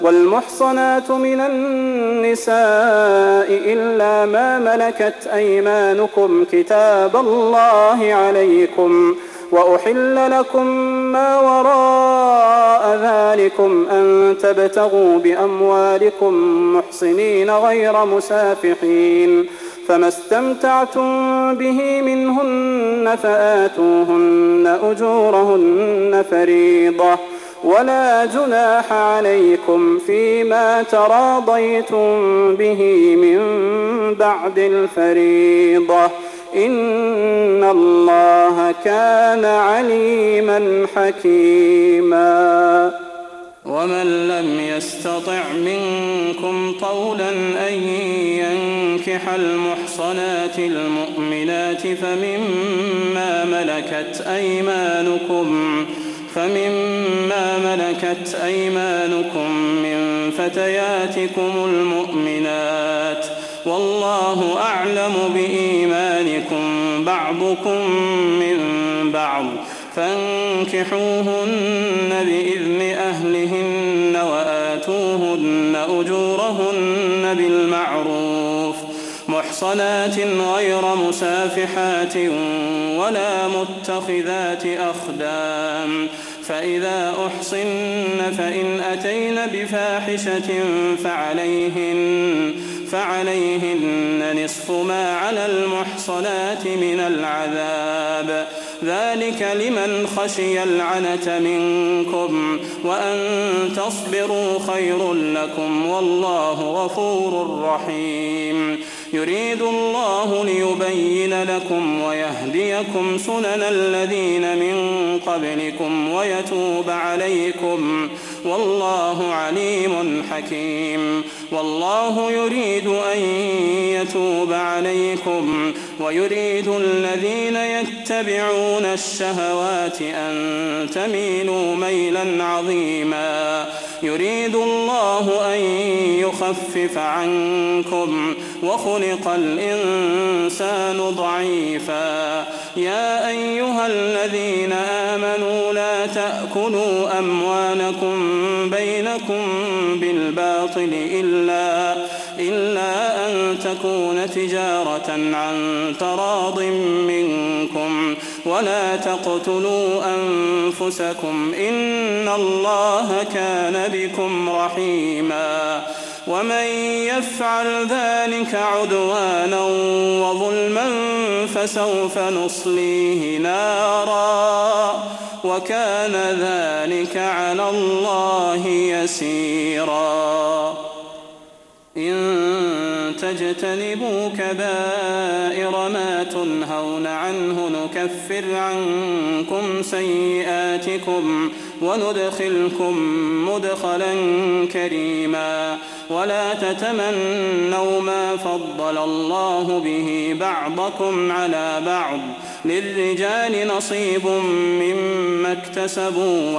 والمحصنات من النساء إلا ما ملكت أيمانكم كتاب الله عليكم، وأحل لكم ما وراء ذلكم أن تبتغوا بأموالكم محصنين غير مسافحين، فما استمتعتم به منهن فآتوهن أجورهن فريضة، ولا جناح عليكم فيما تراضيتم به من بعد الفريضة، إن الله كان عليما حكيما. ومن لم يستطع منكم طولا أن ينكح المحصنات المؤمنات فمما ملكت أيمانكم من فتياتكم المؤمنات، والله أعلم بإيمانكم بعضكم من بعض، فانكحوهن بإذن أهلهن وآتوهن أجورهن بالمعروف، محصنات غير مسافحات ولا متخذات أخدان، فإذا أحصن فإن أتين بفاحشة فعليهن نصف ما على المحصنات من العذاب، ذلك لمن خشي العنة منكم، وأن تصبروا خير لكم، والله غفور رحيم. يريد الله ليبين لكم ويهديكم سنن الذين من قبلكم ويتوب عليكم، والله عليم حكيم. والله يريد أن يتوب عليكم ويريد الذين يتبعون الشهوات أن تميلوا ميلا عظيما. يريد الله أن يخفف عنكم وخلق الإنسان ضعيفا. يا أيها الذين آمنوا لا تأكلوا أموالكم بينكم بالباطل إلا أن تكون تجارة عن تراض منكم، ولا تقتلوا أنفسكم إن الله كان بكم رحيما. ومن يفعل ذلك عدوانا وظلما فسوف نصليه نارا، وكان ذلك على الله يسيرا. إن تجتنبوا كبائر ما تنهون عنه نكفر عنكم سيئاتكم وندخلكم مدخلا كريما. ولا تتمنوا ما فضل الله به بعضكم على بعض، للرجال نصيب مما اكتسبوا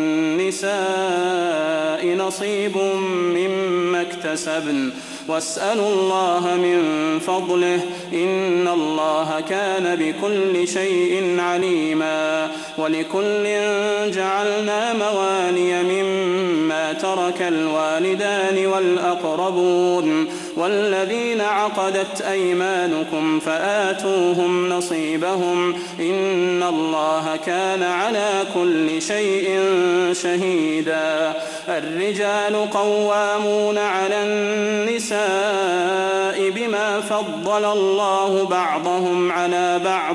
وللنساء نصيب مما اكتسبن، واسألوا الله من فضله إن الله كان بكل شيء عليما. ولكل جعلنا موالي مما ترك الوالدان والأقربون والذين عقدت أيمانكم فآتوهم نصيبهم إن الله كان على كل شيء شهيدا. الرجال قوامون على النساء بما فضل الله بعضهم على بعض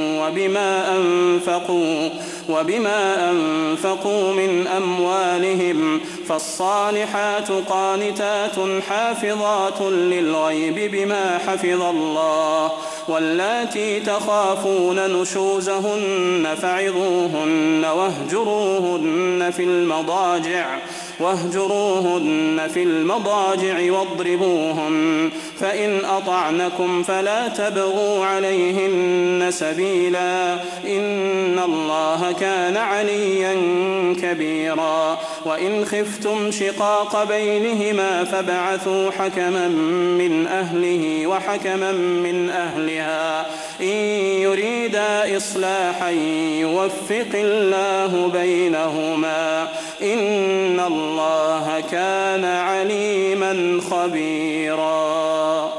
وبما أنفقوا من أموالهم، فالصالحات قانتات حافظات للغيب بما حفظ الله. واللاتي تخافون نشوزهن فعظوهن واهجروهن في المضاجع واضربوهن، فإن أطعنكم فلا تبغوا عليهن سبيلا إن الله كان عليا كبيرا. وإن خفتم شقاق بينهما فابعثوا حكما من أهله وحكما من أهلها إن يريدا إصلاحا يوفق الله بينهما إن الله الله كان عليما خبيرا.